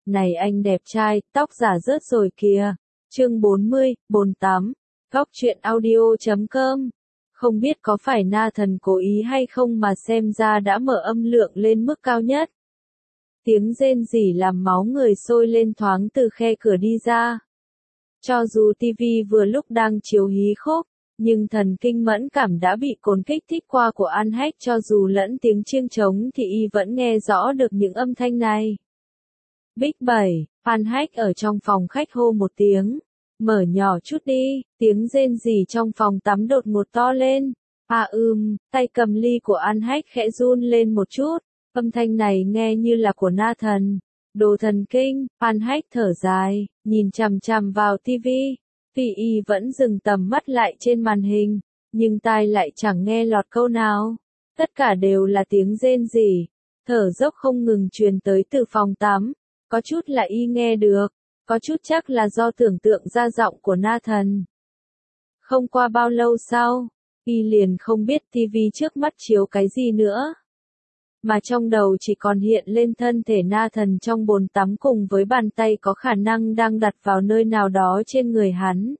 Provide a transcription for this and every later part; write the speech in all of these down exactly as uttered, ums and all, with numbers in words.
Này anh đẹp trai, tóc giả rớt rồi kìa. Chương bốn mươi, bốn tám. Góc truyện audio chấm com. Không biết có phải Nathan cố ý hay không mà xem ra đã mở âm lượng lên mức cao nhất. Tiếng rên rỉ làm máu người sôi lên thoáng từ khe cửa đi ra. Cho dù tivi vừa lúc đang chiếu hí khúc, nhưng thần kinh mẫn cảm đã bị cồn kích thích qua của An Hách, cho dù lẫn tiếng chiêng trống thì y vẫn nghe rõ được những âm thanh này. Bích bảy, An Hách ở trong phòng khách hô một tiếng. Mở nhỏ chút đi, tiếng rên rỉ trong phòng tắm đột ngột to lên. À ừm, tay cầm ly của An Hách khẽ run lên một chút. Âm thanh này nghe như là của Nathan. Đồ thần kinh, An Hách thở dài, nhìn chằm chằm vào tivi. Vì y vẫn dừng tầm mắt lại trên màn hình, nhưng tai lại chẳng nghe lọt câu nào. Tất cả đều là tiếng rên rỉ, thở dốc không ngừng truyền tới từ phòng tắm. Có chút là y nghe được, có chút chắc là do tưởng tượng ra giọng của Nathan. Không qua bao lâu sau, y liền không biết tivi trước mắt chiếu cái gì nữa. Mà trong đầu chỉ còn hiện lên thân thể Nathan trong bồn tắm cùng với bàn tay có khả năng đang đặt vào nơi nào đó trên người hắn.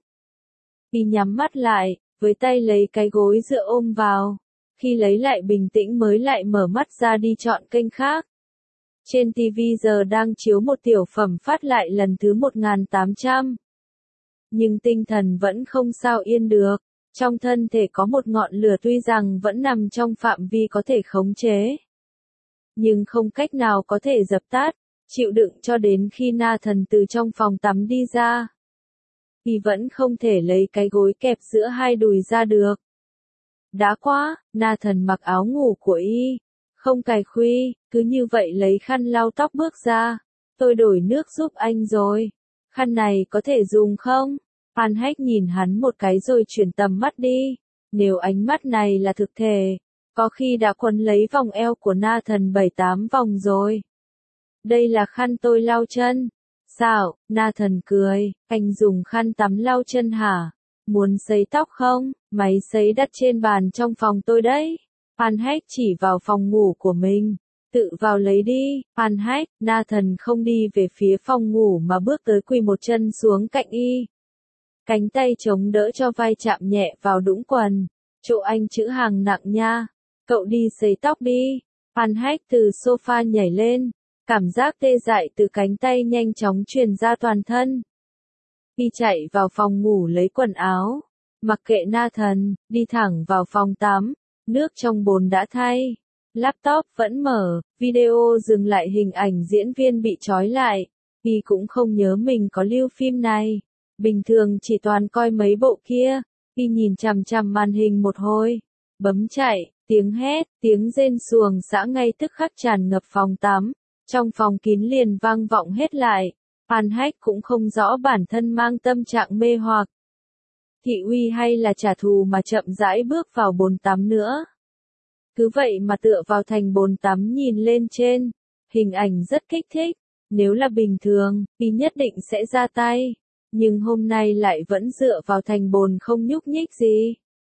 Y nhắm mắt lại, với tay lấy cái gối dựa ôm vào. Khi lấy lại bình tĩnh mới lại mở mắt ra đi chọn kênh khác. Trên tivi giờ đang chiếu một tiểu phẩm phát lại lần thứ một nghìn tám trăm. Nhưng tinh thần vẫn không sao yên được. Trong thân thể có một ngọn lửa tuy rằng vẫn nằm trong phạm vi có thể khống chế, nhưng không cách nào có thể dập tắt, chịu đựng cho đến khi Nathan từ trong phòng tắm đi ra. Y vẫn không thể lấy cái gối kẹp giữa hai đùi ra được. Đã quá, Nathan mặc áo ngủ của y, không cài khuy, cứ như vậy lấy khăn lau tóc bước ra. Tôi đổi nước giúp anh rồi. Khăn này có thể dùng không? An Hách nhìn hắn một cái rồi chuyển tầm mắt đi. Nếu ánh mắt này là thực thể, có khi đã quấn lấy vòng eo của Nathan bảy tám vòng rồi. Đây là khăn tôi lau chân. Sao? Nathan cười, anh dùng khăn tắm lau chân hả? Muốn sấy tóc không? Máy sấy đặt trên bàn trong phòng tôi đấy. An Hách chỉ vào phòng ngủ của mình. Tự vào lấy đi. An Hách, Nathan không đi về phía phòng ngủ mà bước tới quỳ một chân xuống cạnh y. Cánh tay chống đỡ cho vai chạm nhẹ vào đũng quần. Chỗ anh chữ hàng nặng nha. Cậu đi sấy tóc đi. An Hách từ sofa nhảy lên. Cảm giác tê dại từ cánh tay nhanh chóng truyền ra toàn thân. Y chạy vào phòng ngủ lấy quần áo. Mặc kệ Nathan, đi thẳng vào phòng tắm. Nước trong bồn đã thay. Laptop vẫn mở, video dừng lại hình ảnh diễn viên bị trói lại. Y cũng không nhớ mình có lưu phim này. Bình thường chỉ toàn coi mấy bộ kia. Y nhìn chằm chằm màn hình một hồi. Bấm chạy, tiếng hét, tiếng rên xuồng xã ngay tức khắc tràn ngập phòng tắm. Trong phòng kín liền vang vọng hết lại. An Hách cũng không rõ bản thân mang tâm trạng mê hoặc, thị uy hay là trả thù mà chậm rãi bước vào bồn tắm nữa. Cứ vậy mà tựa vào thành bồn tắm nhìn lên trên. Hình ảnh rất kích thích. Nếu là bình thường, y nhất định sẽ ra tay. Nhưng hôm nay lại vẫn dựa vào thành bồn không nhúc nhích gì.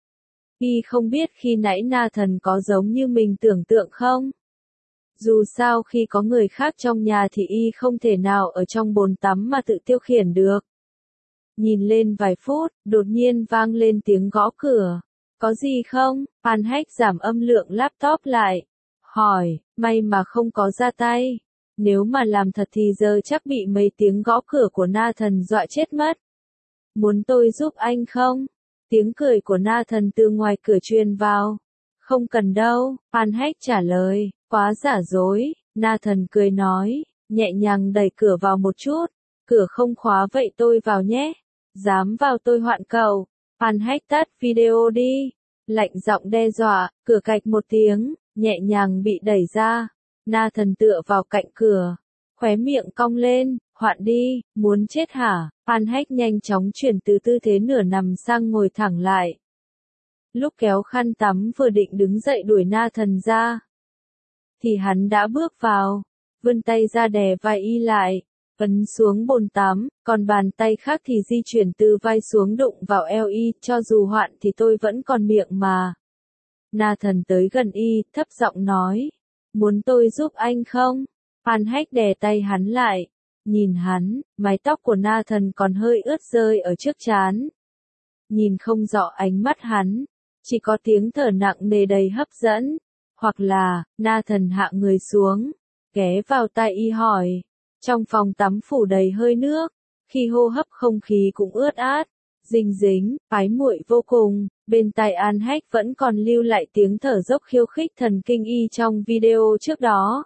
Y không biết khi nãy Nathan có giống như mình tưởng tượng không? Dù sao khi có người khác trong nhà thì y không thể nào ở trong bồn tắm mà tự tiêu khiển được. Nhìn lên vài phút, đột nhiên vang lên tiếng gõ cửa. Có gì không? An Hách giảm âm lượng laptop lại. Hỏi, may mà không có ra tay. Nếu mà làm thật thì giờ chắc bị mấy tiếng gõ cửa của Nathan dọa chết mất. Muốn tôi giúp anh không? Tiếng cười của Nathan từ ngoài cửa truyền vào. Không cần đâu, An Hách trả lời. Quá giả dối, Nathan cười nói, nhẹ nhàng đẩy cửa vào một chút. Cửa không khóa vậy tôi vào nhé. Dám vào tôi hoạn cậu. An Hách tắt video đi. Lạnh giọng đe dọa, cửa cạch một tiếng, nhẹ nhàng bị đẩy ra. Nathan tựa vào cạnh cửa, khóe miệng cong lên, hoạn đi, muốn chết hả? An Hách nhanh chóng chuyển từ tư thế nửa nằm sang ngồi thẳng lại. Lúc kéo khăn tắm vừa định đứng dậy đuổi Nathan ra, thì hắn đã bước vào, vươn tay ra đè vai y lại, ấn xuống bồn tắm, còn bàn tay khác thì di chuyển từ vai xuống đụng vào eo y, cho dù hoạn thì tôi vẫn còn miệng mà. Nathan tới gần y, thấp giọng nói, muốn tôi giúp anh không? An Hách đè tay hắn lại, Nhìn hắn, mái tóc của Nathan còn hơi ướt rơi ở trước trán. Nhìn không rõ ánh mắt hắn, chỉ có tiếng thở nặng nề đầy hấp dẫn. Hoặc là, Nathan hạ người xuống, ghé vào tai y hỏi. Trong phòng tắm phủ đầy hơi nước, khi hô hấp không khí cũng ướt át, dinh dính, ái muội vô cùng. Bên tai An Hách vẫn còn lưu lại tiếng thở dốc khiêu khích thần kinh y trong video trước đó.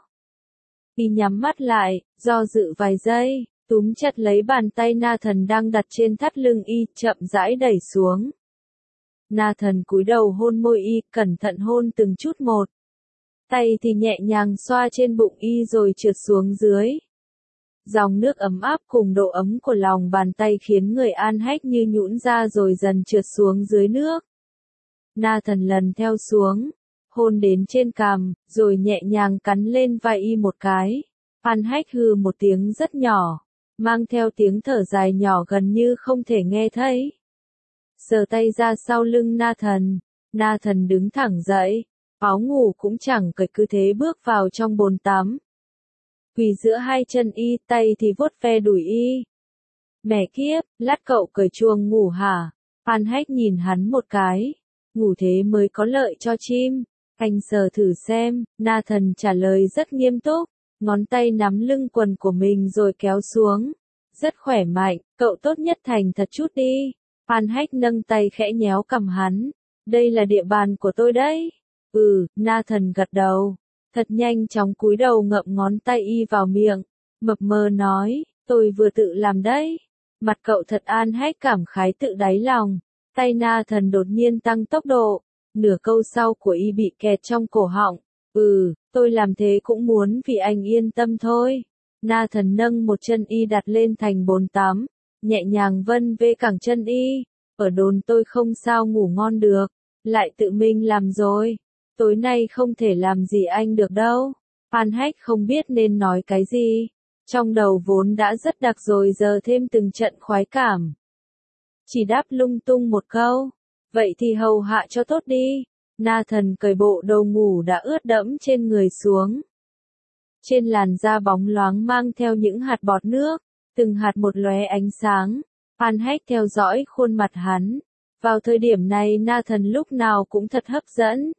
Y nhắm mắt lại, do dự vài giây, túm chặt lấy bàn tay Nathan đang đặt trên thắt lưng y, chậm rãi đẩy xuống. Nathan cúi đầu hôn môi y, cẩn thận hôn từng chút một. Tay thì nhẹ nhàng xoa trên bụng y rồi trượt xuống dưới. Dòng nước ấm áp cùng độ ấm của lòng bàn tay khiến người An Hách như nhũn ra rồi dần trượt xuống dưới nước. Nathan lần theo xuống, hôn đến trên cằm, rồi nhẹ nhàng cắn lên vai y một cái. An Hách hừ một tiếng rất nhỏ, mang theo tiếng thở dài nhỏ gần như không thể nghe thấy. Sờ tay ra sau lưng Nathan, Nathan đứng thẳng dậy, áo ngủ cũng chẳng cởi cứ thế bước vào trong bồn tắm. Quỳ giữa hai chân y, tay thì vuốt ve đùi y. Mẹ kiếp, lát cậu cởi chuông ngủ hả? An Hách nhìn hắn một cái. Ngủ thế mới có lợi cho chim. Anh sờ thử xem, Nathan trả lời rất nghiêm túc. Ngón tay nắm lưng quần của mình rồi kéo xuống. Rất khỏe mạnh, cậu tốt nhất thành thật chút đi. An Hách nâng tay khẽ nhéo cằm hắn. Đây là địa bàn của tôi đấy. Ừ, Nathan gật đầu. Thật nhanh chóng cúi đầu ngậm ngón tay y vào miệng. Mập mờ nói, tôi vừa tự làm đấy. Mặt cậu thật An Hách cảm khái tự đáy lòng. Tay Nathan đột nhiên tăng tốc độ. Nửa câu sau của y bị kẹt trong cổ họng. Ừ, tôi làm thế cũng muốn vì anh yên tâm thôi. Nathan nâng một chân y đặt lên thành bồn tắm. Nhẹ nhàng vân vê cẳng chân y. Ở đồn tôi không sao ngủ ngon được. Lại tự mình làm rồi. Tối nay không thể làm gì anh được đâu. An Hách không biết nên nói cái gì. Trong đầu vốn đã rất đặc rồi giờ thêm từng trận khoái cảm. Chỉ đáp lung tung một câu. Vậy thì hầu hạ cho tốt đi. Nathan cởi bộ đồ ngủ đã ướt đẫm trên người xuống. Trên làn da bóng loáng mang theo những hạt bọt nước. Từng hạt một lóe ánh sáng. An Hách theo dõi khuôn mặt hắn. Vào thời điểm này Nathan lúc nào cũng thật hấp dẫn.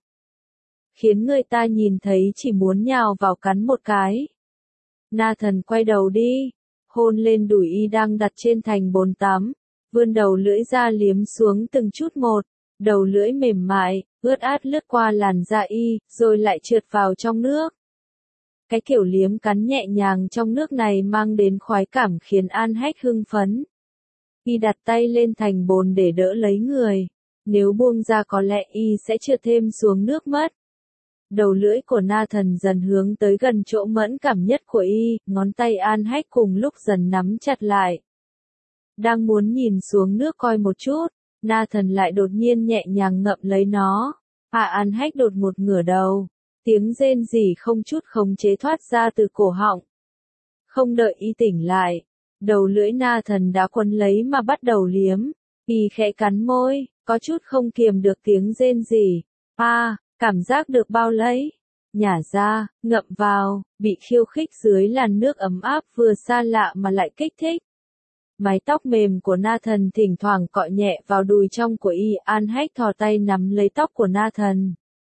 Khiến người ta nhìn thấy chỉ muốn nhào vào cắn một cái. Nathan quay đầu đi, hôn lên đùi y đang đặt trên thành bồn tắm, vươn đầu lưỡi ra liếm xuống từng chút một, đầu lưỡi mềm mại, ướt át lướt qua làn da y, rồi lại trượt vào trong nước. Cái kiểu liếm cắn nhẹ nhàng trong nước này mang đến khoái cảm khiến An Hách hưng phấn. Y đặt tay lên thành bồn để đỡ lấy người, nếu buông ra có lẽ y sẽ trượt thêm xuống nước mất. Đầu lưỡi của Nathan dần hướng tới gần chỗ mẫn cảm nhất của y, ngón tay An Hách cùng lúc dần nắm chặt lại. Đang muốn nhìn xuống nước coi một chút, Nathan lại đột nhiên nhẹ nhàng ngậm lấy nó. À An Hách đột một ngửa đầu, tiếng rên rỉ không chút khống chế thoát ra từ cổ họng. Không đợi y tỉnh lại, đầu lưỡi Nathan đã quấn lấy mà bắt đầu liếm. Y khẽ cắn môi, có chút không kiềm được tiếng rên rỉ. À, cảm giác được bao lấy, nhả ra, ngậm vào, bị khiêu khích dưới làn nước ấm áp vừa xa lạ mà lại kích thích. Mái tóc mềm của Nathan thỉnh thoảng cọ nhẹ vào đùi trong của y, An Hách thò tay nắm lấy tóc của Nathan.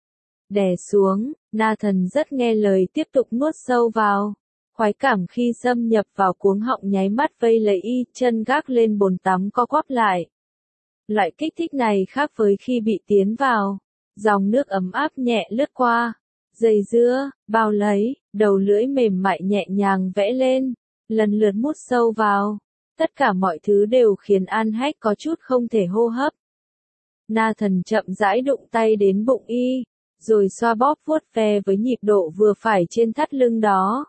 Đè xuống, Nathan rất nghe lời tiếp tục nuốt sâu vào. Khoái cảm khi xâm nhập vào cuống họng nháy mắt vây lấy y, chân gác lên bồn tắm co quắp lại. Loại kích thích này khác với khi bị tiến vào. Dòng nước ấm áp nhẹ lướt qua, dây dưa, bao lấy, đầu lưỡi mềm mại nhẹ nhàng vẽ lên, lần lượt mút sâu vào. Tất cả mọi thứ đều khiến An Hách có chút không thể hô hấp. Nathan chậm rãi đụng tay đến bụng y, rồi xoa bóp vuốt ve với nhịp độ vừa phải trên thắt lưng đó.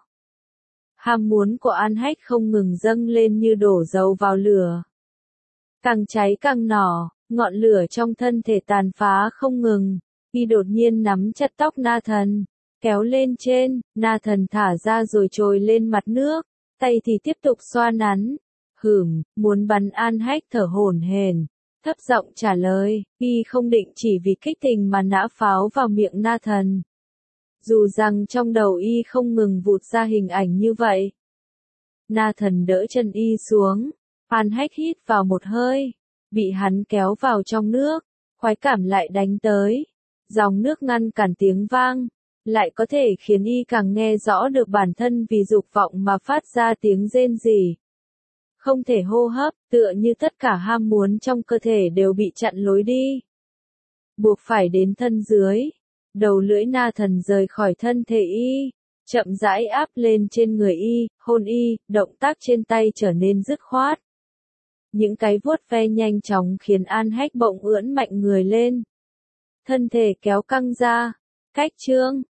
Ham muốn của An Hách không ngừng dâng lên như đổ dầu vào lửa. Càng cháy càng nỏ. Ngọn lửa trong thân thể tàn phá không ngừng, y đột nhiên nắm chặt tóc Nathan, kéo lên trên, Nathan thả ra rồi trồi lên mặt nước, tay thì tiếp tục xoa nắn. Hửm, muốn bắn An Hách thở hổn hển, thấp giọng trả lời, y không định chỉ vì kích tình mà nã pháo vào miệng Nathan. Dù rằng trong đầu y không ngừng vụt ra hình ảnh như vậy. Na Thần đỡ chân y xuống. An Hách hít vào một hơi. Bị hắn kéo vào trong nước. Khoái cảm lại đánh tới. Dòng nước ngăn cản tiếng vang. Lại có thể khiến y càng nghe rõ được bản thân vì dục vọng mà phát ra tiếng rên rỉ. Không thể hô hấp, tựa như tất cả ham muốn trong cơ thể đều bị chặn lối đi. Buộc phải đến thân dưới. Đầu lưỡi Na Thần rời khỏi thân thể y. Chậm rãi áp lên trên người y, hôn y, động tác trên tay trở nên dứt khoát. Những cái vuốt ve nhanh chóng khiến An Hách bỗng ưỡn mạnh người lên. Thân thể kéo căng ra. Cách trương.